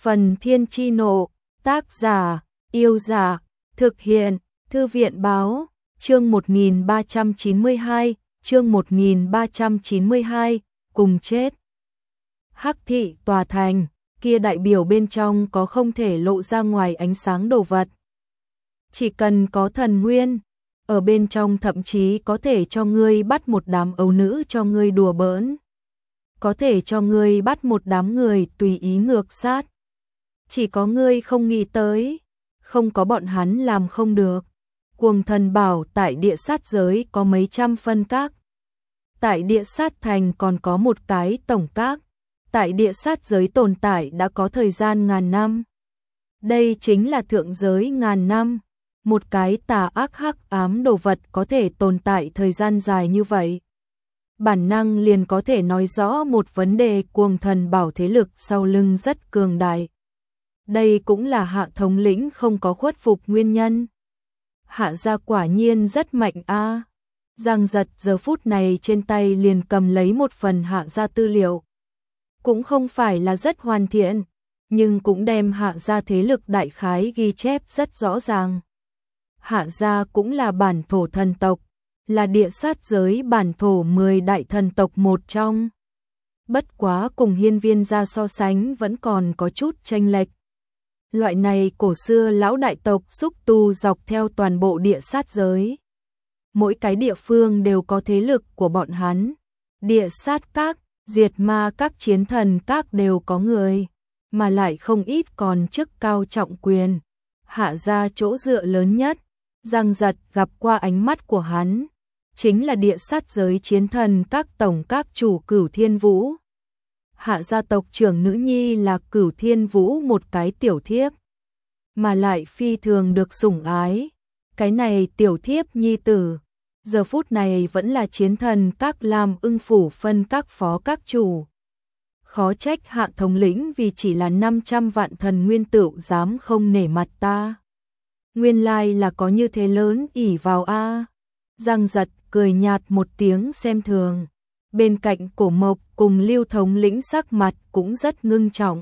Phần Thiên Chi Nộ, tác giả, Yêu Giả, thực hiện, Thư viện Báo, chương 1392, chương 1392, cùng chết. Hắc thị tòa thành, kia đại biểu bên trong có không thể lộ ra ngoài ánh sáng đồ vật. Chỉ cần có thần nguyên, ở bên trong thậm chí có thể cho ngươi bắt một đám ấu nữ cho ngươi đùa bỡn. Có thể cho ngươi bắt một đám người tùy ý ngược sát. Chỉ có ngươi không nghĩ tới, không có bọn hắn làm không được. Cuồng thần bảo tại địa sát giới có mấy trăm phân các. Tại địa sát thành còn có một cái tổng các. Tại địa sát giới tồn tại đã có thời gian ngàn năm. Đây chính là thượng giới ngàn năm. Một cái tà ác hắc ám đồ vật có thể tồn tại thời gian dài như vậy. Bản năng liền có thể nói rõ một vấn đề, cuồng thần bảo thế lực sau lưng rất cường đại. Đây cũng là Hạ thống lĩnh không có khuất phục nguyên nhân. Hạ gia quả nhiên rất mạnh a. Giang Giật giờ phút này trên tay liền cầm lấy một phần Hạ gia tư liệu. Cũng không phải là rất hoàn thiện, nhưng cũng đem Hạ gia thế lực đại khái ghi chép rất rõ ràng. Hạ gia cũng là bản thổ thần tộc, là địa sát giới bản thổ 10 đại thần tộc một trong. Bất quá cùng Hiên Viên gia so sánh vẫn còn có chút chênh lệch. Loại này cổ xưa lão đại tộc xúc tu dọc theo toàn bộ địa sát giới. Mỗi cái địa phương đều có thế lực của bọn hắn. Địa sát các, diệt ma các, chiến thần các đều có người, mà lại không ít còn chức cao trọng quyền. Hạ gia chỗ dựa lớn nhất, Giang Giật gặp qua ánh mắt của hắn, chính là địa sát giới chiến thần các tổng các chủ Cửu Thiên Vũ. Hạ gia tộc trưởng nữ nhi là Cửu Thiên Vũ, một cái tiểu thiếp, mà lại phi thường được sủng ái. Cái này tiểu thiếp nhi tử, giờ phút này vẫn là chiến thần các làm ưng phủ phân các phó các chủ. Khó trách Hạ thống lĩnh vì chỉ là 500 vạn thần nguyên tựu dám không nể mặt ta. Nguyên lai là có như thế lớn ỷ vào a. Giang Giật cười nhạt một tiếng xem thường. Bên cạnh Cổ Mộc cùng Lưu thống lĩnh sắc mặt cũng rất ngưng trọng.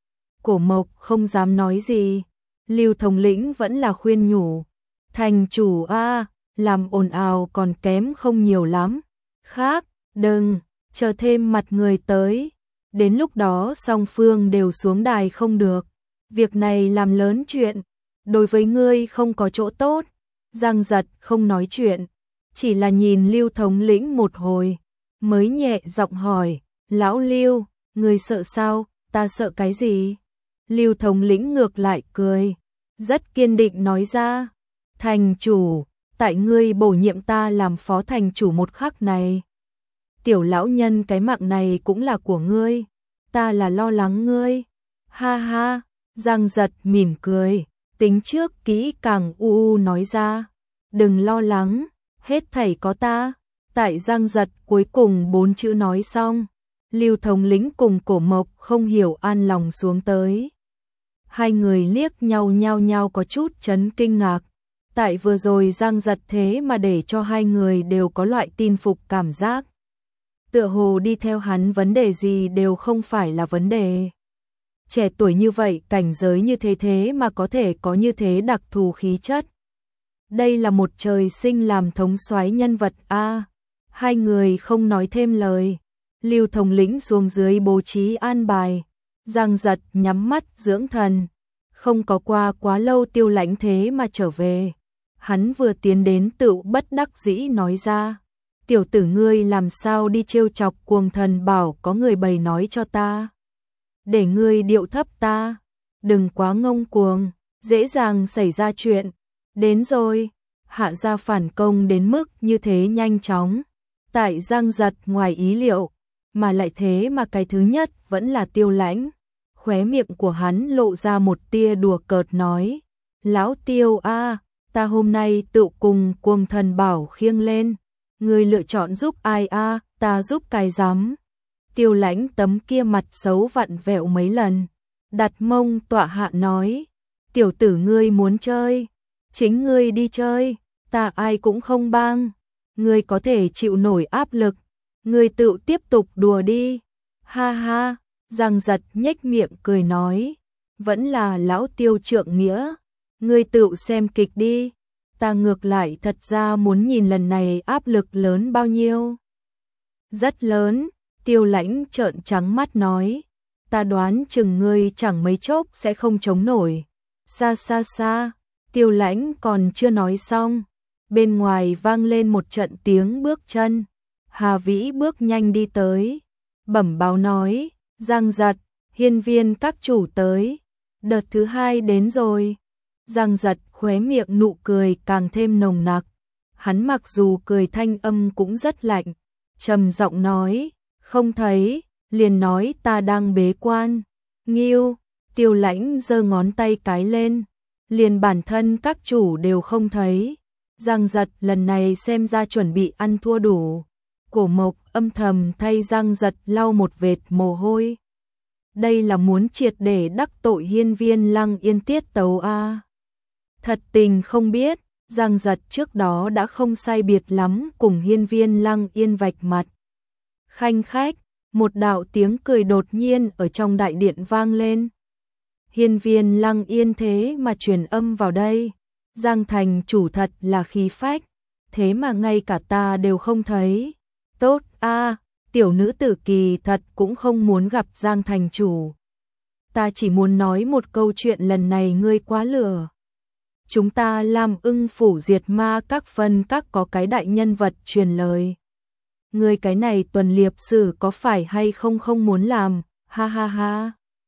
Cổ Mộc không dám nói gì, Lưu thống lĩnh vẫn là khuyên nhủ. Thành chủ a, làm ồn ào còn kém không nhiều lắm. Khác, đừng, chờ thêm mặt người tới. Đến lúc đó song phương đều xuống đài không được. Việc này làm lớn chuyện, đối với ngươi không có chỗ tốt. Giang Giật không nói chuyện, chỉ là nhìn Lưu thống lĩnh một hồi, mới nhẹ giọng hỏi, lão Lưu, ngươi sợ sao? Ta sợ cái gì? Lưu thống lĩnh ngược lại cười, rất kiên định nói ra, thành chủ, tại ngươi bổ nhiệm ta làm phó thành chủ một khắc này. Tiểu lão nhân, cái mạng này cũng là của ngươi, ta là lo lắng ngươi. Ha ha, Giang Giật mỉm cười, tính trước kỹ càng nói ra, đừng lo lắng, hết thảy có ta. Tại Giang Giật cuối cùng 4 chữ nói xong, Lưu thống lĩnh cùng Cổ Mộc không hiểu an lòng xuống tới. Hai người liếc nhau nhau có chút chấn kinh ngạc. Tại vừa rồi Giang Giật thế mà để cho hai người đều có loại tin phục cảm giác. Tựa hồ đi theo hắn vấn đề gì đều không phải là vấn đề. Trẻ tuổi như vậy, cảnh giới như thế mà có thể có như thế đặc thù khí chất. Đây là một trời sinh làm thống soái nhân vật a. Hai người không nói thêm lời. Lưu thống lĩnh xuống dưới bố trí an bài. Giang Giật nhắm mắt dưỡng thần. Không có qua quá lâu Tiêu Lãnh thế mà trở về. Hắn vừa tiến đến tựu bất đắc dĩ nói ra, tiểu tử ngươi làm sao đi trêu chọc cuồng thần bảo, có người bày nói cho ta. Để ngươi điệu thấp ta, đừng quá ngông cuồng, dễ dàng xảy ra chuyện. Đến rồi, Hạ gia phản công đến mức như thế nhanh chóng. Tại Giang Giật ngoài ý liệu, mà lại thế mà cái thứ nhất vẫn là Tiêu Lãnh. Khóe miệng của hắn lộ ra một tia đùa cợt nói, lão Tiêu a, ta hôm nay tự cùng cuồng thần bảo khiêng lên. Ngươi lựa chọn giúp ai a? Ta giúp cái rắm. Tiêu Lãnh tấm kia mặt xấu vặn vẹo mấy lần, đặt mông tọa hạ nói, tiểu tử ngươi muốn chơi, chính ngươi đi chơi, ta ai cũng không bang. Ngươi có thể chịu nổi áp lực, ngươi tự tiếp tục đùa đi. Ha ha, Giang Giật nhếch miệng cười nói, vẫn là lão Tiêu trượng nghĩa, ngươi tự xem kịch đi, ta ngược lại thật ra muốn nhìn lần này áp lực lớn bao nhiêu. Rất lớn, Tiêu Lãnh trợn trắng mắt nói, ta đoán chừng ngươi chẳng mấy chốc sẽ không chống nổi. Xa xa xa, Tiêu Lãnh còn chưa nói xong, bên ngoài vang lên một trận tiếng bước chân. Hà Vĩ bước nhanh đi tới, bẩm báo nói, Giang Giật, hiên viên các chủ tới, đợt thứ 2 đến rồi. Giang Giật khóe miệng nụ cười càng thêm nồng nặc, hắn mặc dù cười thanh âm cũng rất lạnh, trầm giọng nói, không thấy, liền nói ta đang bế quan. Nghiêu, Tiêu Lãnh giơ ngón tay cái lên, liền bản thân các chủ đều không thấy. Giang Giật lần này xem ra chuẩn bị ăn thua đủ. Cổ Mộc âm thầm thay Giang Giật lau một vệt mồ hôi. Đây là muốn triệt để đắc tội hiên viên Lăng Yên tiết tấu a. Thật tình không biết, Giang Giật trước đó đã không sai biệt lắm cùng hiên viên Lăng Yên vạch mặt. Khanh khách, một đạo tiếng cười đột nhiên ở trong đại điện vang lên. Hiên viên Lăng Yên thế mà truyền âm vào đây. Giang thành chủ thật là khí phách, thế mà ngay cả ta đều không thấy. Tốt a, tiểu nữ tử kỳ thật cũng không muốn gặp Giang thành chủ. Ta chỉ muốn nói một câu chuyện, lần này ngươi quá lừa. Chúng ta làm Ưng phủ diệt ma các phân các có cái đại nhân vật truyền lời. Ngươi cái này tuần liệp sử có phải hay không không muốn làm, ha ha ha.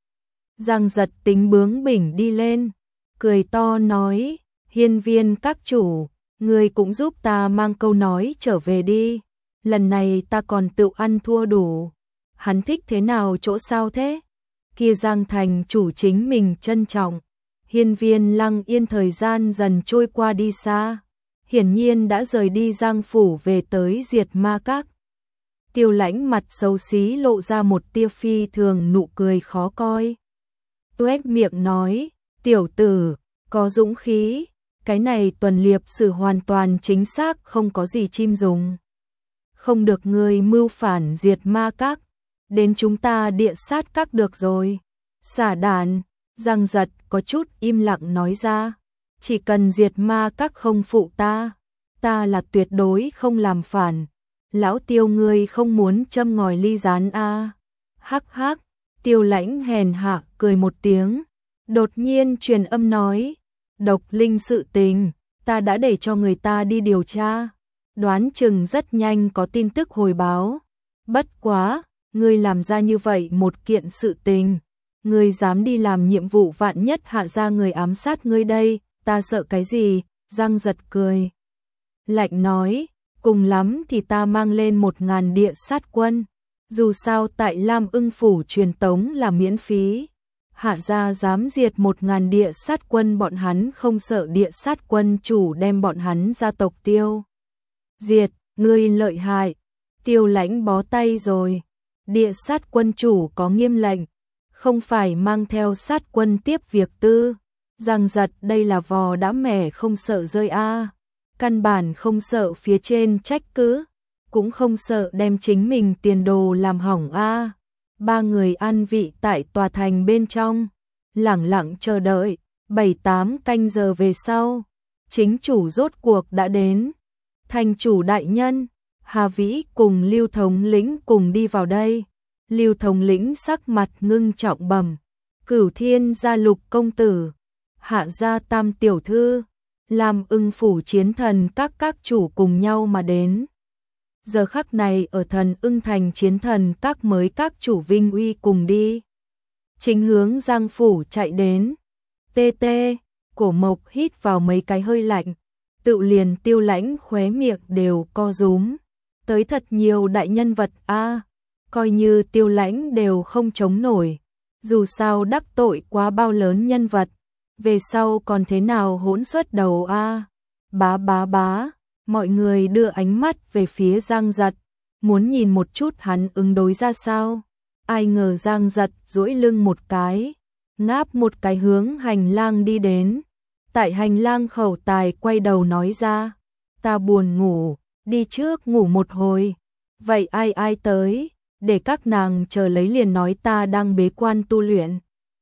Giang Giật tính bướng bỉnh đi lên, cười to nói, hiên viên các chủ, ngươi cũng giúp ta mang câu nói trở về đi. Lần này ta còn tự ăn thua đủ. Hắn thích thế nào chỗ sao thế? Kia Giang thành chủ chính mình trân trọng. Hiên viên Lăng Yên thời gian dần trôi qua đi xa, hiển nhiên đã rời đi Giang phủ về tới diệt ma các. Tiêu Lãnh mặt xấu xí lộ ra một tia phi thường nụ cười khó coi. Tuét miệng nói, tiểu tử, có dũng khí, cái này tuần liệp sử hoàn toàn chính xác không có gì chim dùng. Không được người mưu phản diệt ma các, đến chúng ta địa sát các được rồi. Xả đàn, Giang Giật có chút im lặng nói ra, chỉ cần diệt ma các không phụ ta, ta là tuyệt đối không làm phản. Lão Tiêu ngươi không muốn châm ngòi ly gián a? Hắc hắc, Tiêu Lãnh hèn hạ cười một tiếng, đột nhiên truyền âm nói, độc linh sự tình, ta đã để cho người ta đi điều tra, đoán chừng rất nhanh có tin tức hồi báo. Bất quá, ngươi làm ra như vậy một kiện sự tình, ngươi dám đi làm nhiệm vụ, vạn nhất hạ ra người ám sát ngươi đây, ta sợ cái gì? Giang Giật cười lạnh nói, cùng lắm thì ta mang lên 1000 địa sát quân, dù sao tại Lam Ưng phủ truyền tống là miễn phí. Hạ gia dám diệt 1000 địa sát quân, bọn hắn không sợ địa sát quân chủ đem bọn hắn gia tộc tiêu diệt. Ngươi lợi hại. Tiêu Lãnh bó tay rồi. Địa sát quân chủ có nghiêm lệnh, không phải mang theo sát quân tiếp việc tư. Giang Giật đây là vò đã mẻ không sợ rơi a. Căn bản không sợ phía trên trách cứ, cũng không sợ đem chính mình tiền đồ làm hỏng a. Ba người an vị tại tòa thành bên trong, lẳng lặng chờ đợi. 7-8 canh giờ về sau, chính chủ rốt cuộc đã đến. Thành chủ đại nhân, Hà Vĩ cùng Lưu thống lĩnh cùng đi vào đây. Lưu thống lĩnh sắc mặt ngưng trọng bẩm, Cửu Thiên gia Lục công tử, Hạ gia Tam tiểu thư, Lam Ưng phủ chiến thần các chủ cùng nhau mà đến. Giờ khắc này ở Thần Ưng thành chiến thần các mới các chủ vinh uy cùng đi, chính hướng Giang phủ chạy đến. Tê tê, Cổ Mộc hít vào mấy cái hơi lạnh, tự liền Tiêu Lãnh khóe miệng đều co rúm. Tới thật nhiều đại nhân vật a, coi như Tiêu Lãnh đều không chống nổi, dù sao đắc tội quá bao lớn nhân vật, về sau còn thế nào hỗn xuất đầu a. Bá bá bá, mọi người đưa ánh mắt về phía Giang Giật, muốn nhìn một chút hắn ứng đối ra sao. Ai ngờ Giang Giật duỗi lưng một cái, ngáp một cái hướng hành lang đi đến. Tại hành lang khẩu tài quay đầu nói ra, ta buồn ngủ, đi trước ngủ một hồi. Vậy ai tới, để các nàng chờ lấy, liền nói ta đang bế quan tu luyện.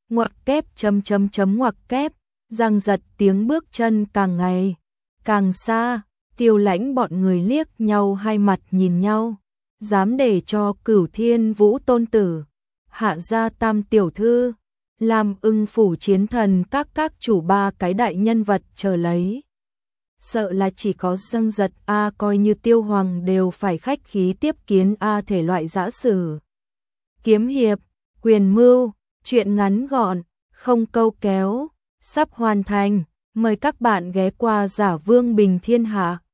ngoặc kép ngoặc kép, giằng giật tiếng bước chân càng ngày càng xa, Tiêu Lãnh bọn người liếc nhau hai mặt nhìn nhau, dám để cho Cửu Thiên Vũ tôn tử, Hạ gia tam tiểu thư, làm Ưng phủ chiến thần các chủ ba cái đại nhân vật chờ lấy. Sợ là chỉ có Giằng giật coi như Tiêu Hoàng đều phải khách khí tiếp kiến thể loại dã sử. Kiếm hiệp, quyền mưu, chuyện ngắn gọn, không câu kéo, sắp hoàn thành, mời các bạn ghé qua Giả Vương Bình Thiên Hạ.